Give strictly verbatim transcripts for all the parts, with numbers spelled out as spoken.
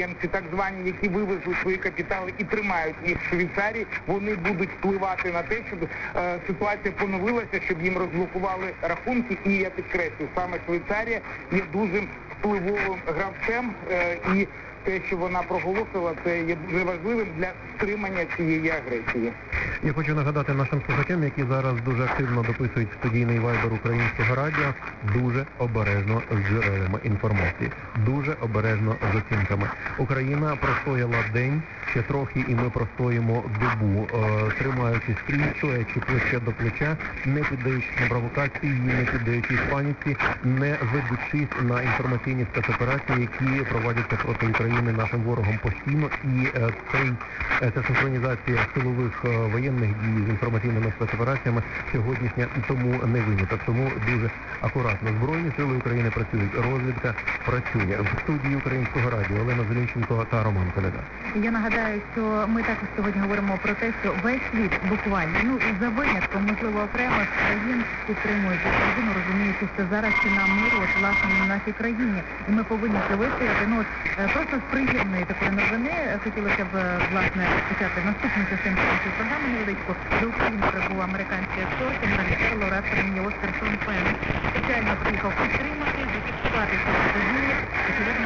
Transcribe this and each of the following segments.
Так звані, які вивезли свої капітали і тримають їх в Швейцарії, вони будуть впливати на те, щоб е, ситуація поновилася, щоб їм розблокували рахунки. І я підкреслю, саме Швейцарія є дуже впливовим гравцем, е, і те, що вона проголосила, це є дуже важливим для стримання цієї агресії. Я хочу нагадати нашим слухачам, які зараз дуже активно дописують студійний вайбер Українського радіо, дуже обережно з джерелами інформації, дуже обережно з оцінками. Україна простояла день, ще трохи, і ми простоїмо добу, е, тримаючись стрій, стоячи плече до плеча, не піддаючись на провокації, не піддаючись паніці, не ведучись на інформаційні спецоперації, які проводяться проти України нашим ворогом постійно. І е, цей, е, ця синхронізація силових е, воєнних дій з інформаційними спецопераціями сьогоднішня тому не виняток. Тому дуже акуратно. Збройні сили України працюють, розвідка працює. В студії Українського радіо Олена Зеленченко та Роман Коляда. Я нагадаю, що ми також сьогодні говоримо про те, що весь світ буквально, ну за винятком, можливо, окремих країн підтримують Україну, розуміючи, що зараз ціна миру, от, власне, на нашій країні. І ми повинні це вистояти. Ну, от, просто з приємної такої новини хотілося б, власне, почати наступну частину нашої програми невеличку. До України прибув американський актор, кінорежисер, лауреат премії Оскар Шон Пенн. Спеціально приїхав підтримати, зафіксувати ці події, очевидно,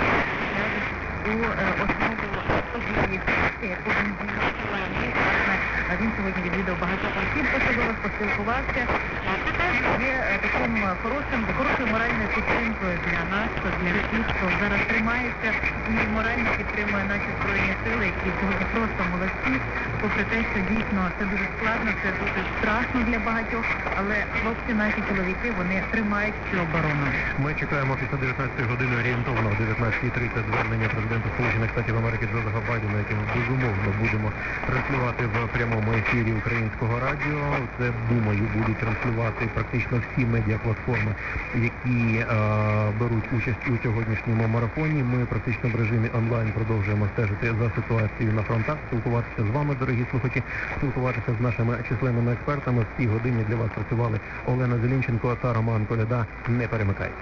у основу події, яку він власне, він сьогодні відвідав багатьох осіб, особливо поспілкувався. Це теж є таким хорошим, хорошою моральною підтримкою для нас, для всіх, хто зараз тримається і морально підтримує наші Збройні сили, які сьогодні просто молодці, попри те, що дійсно це дуже складно, це дуже страшно для багатьох, але хлопці, наші чоловіки, вони тримають цю оборону. Ми чекаємо після дев'ятнадцятої години орієнтовно в дев'ятнадцятій тридцять звернення президента Сполучених Штатів Америки Джозефа Байдена, яке ми безумовно будемо транслювати в прямому ефірі Українського радіо. Це, думаю, будуть транслювати практично всі медіаплатформи, які е, беруть участь у сьогоднішньому марафоні. Ми практично в режимі онлайн продовжуємо стежити за ситуацією на фронтах, спілкуватися з вами, дорогі слухачі, спілкуватися з нашими численними експертами. В цій годині для вас працювали Олена Зеленченко та Роман Коляда. Не перемикайте.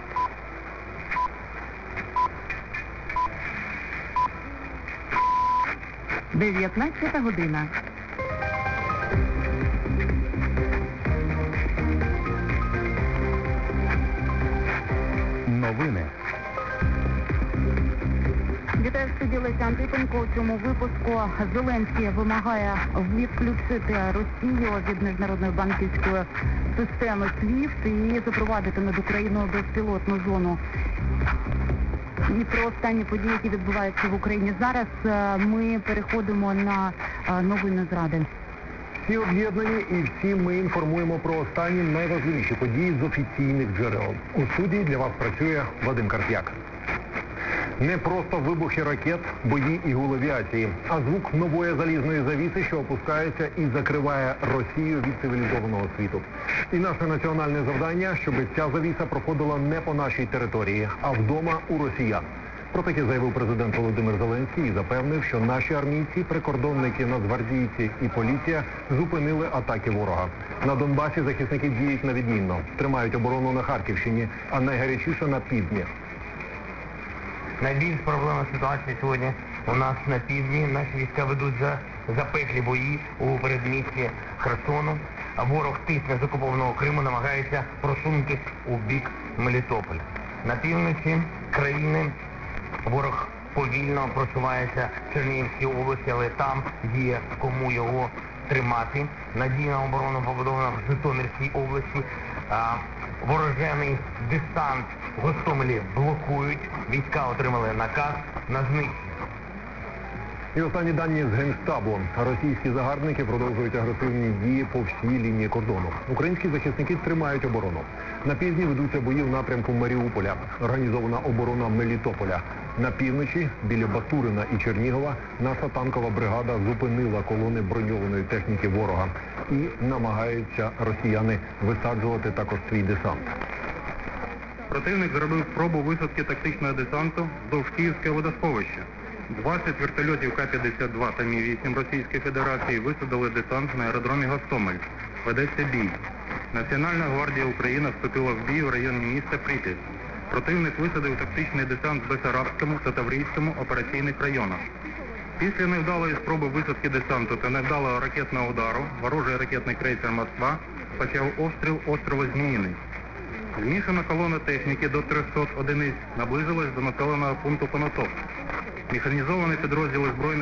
дев'ятнадцята година. Новини. Вітаю, в студії Леся Антипенко. У цьому випуску Зеленський вимагає відключити Росію від міжнародної банківської системи свіфт і запровадити над Україною безпілотну зону. І про останні події, які відбуваються в Україні зараз, ми переходимо на новини з Ради. Всі об'єднані і всі ми інформуємо про останні найважливіші події з офіційних джерел. У студії для вас працює Вадим Карп'як. Не просто вибухи ракет, бої і гул авіації, а звук нової залізної завіси, що опускається і закриває Росію від цивілізованого світу. І наше національне завдання, щоб ця завіса проходила не по нашій території, а вдома у росіян. Про таке заявив президент Володимир Зеленський і запевнив, що наші армійці, прикордонники, нацгвардійці і поліція зупинили атаки ворога. На Донбасі захисники діють невідмінно, тримають оборону на Харківщині, а найгарячіше на півдні. Найбільш проблемна ситуація сьогодні у нас на півдні. Наші війська ведуть за запеклі бої у передмісті Херсону. А ворог тисне з окупованого Криму, намагається просунутися у бік Мелітополя. На півночі країни ворог повільно просувається в Чернігівській області, але там є кому його тримати. Надійна оборона побудована в Житомирській області. А, ворожений десант в Гостомелі блокують. Війська отримали наказ на знищення. І останні дані з Генштабу. Російські загарбники продовжують агресивні дії по всій лінії кордону. Українські захисники тримають оборону. На півдні ведуться бої в напрямку Маріуполя. Організована оборона Мелітополя. На півночі, біля Батурина і Чернігова, наша танкова бригада зупинила колони броньованої техніки ворога. І намагаються росіяни висаджувати також свій десант. Противник зробив спробу висадки тактичного десанту вздовж Київського водосховища. двадцять вертольотів Ка п'ятдесят два та Мі вісім Російської Федерації висадили десант на аеродромі Гостомель. Ведеться бій. Національна гвардія України вступила в бій в районі міста Прип'ять. Противник висадив тактичний десант в Бесарабському та Таврійському операційних районах. Після невдалої спроби висадки десанту та невдалого ракетного удару ворожий ракетний крейсер «Москва» почав обстріл острова Зміїний. Змішана колона техніки до трьохсот одиниць наблизилась до населеного пункту Конотоп. Механізовані підрозділи збройних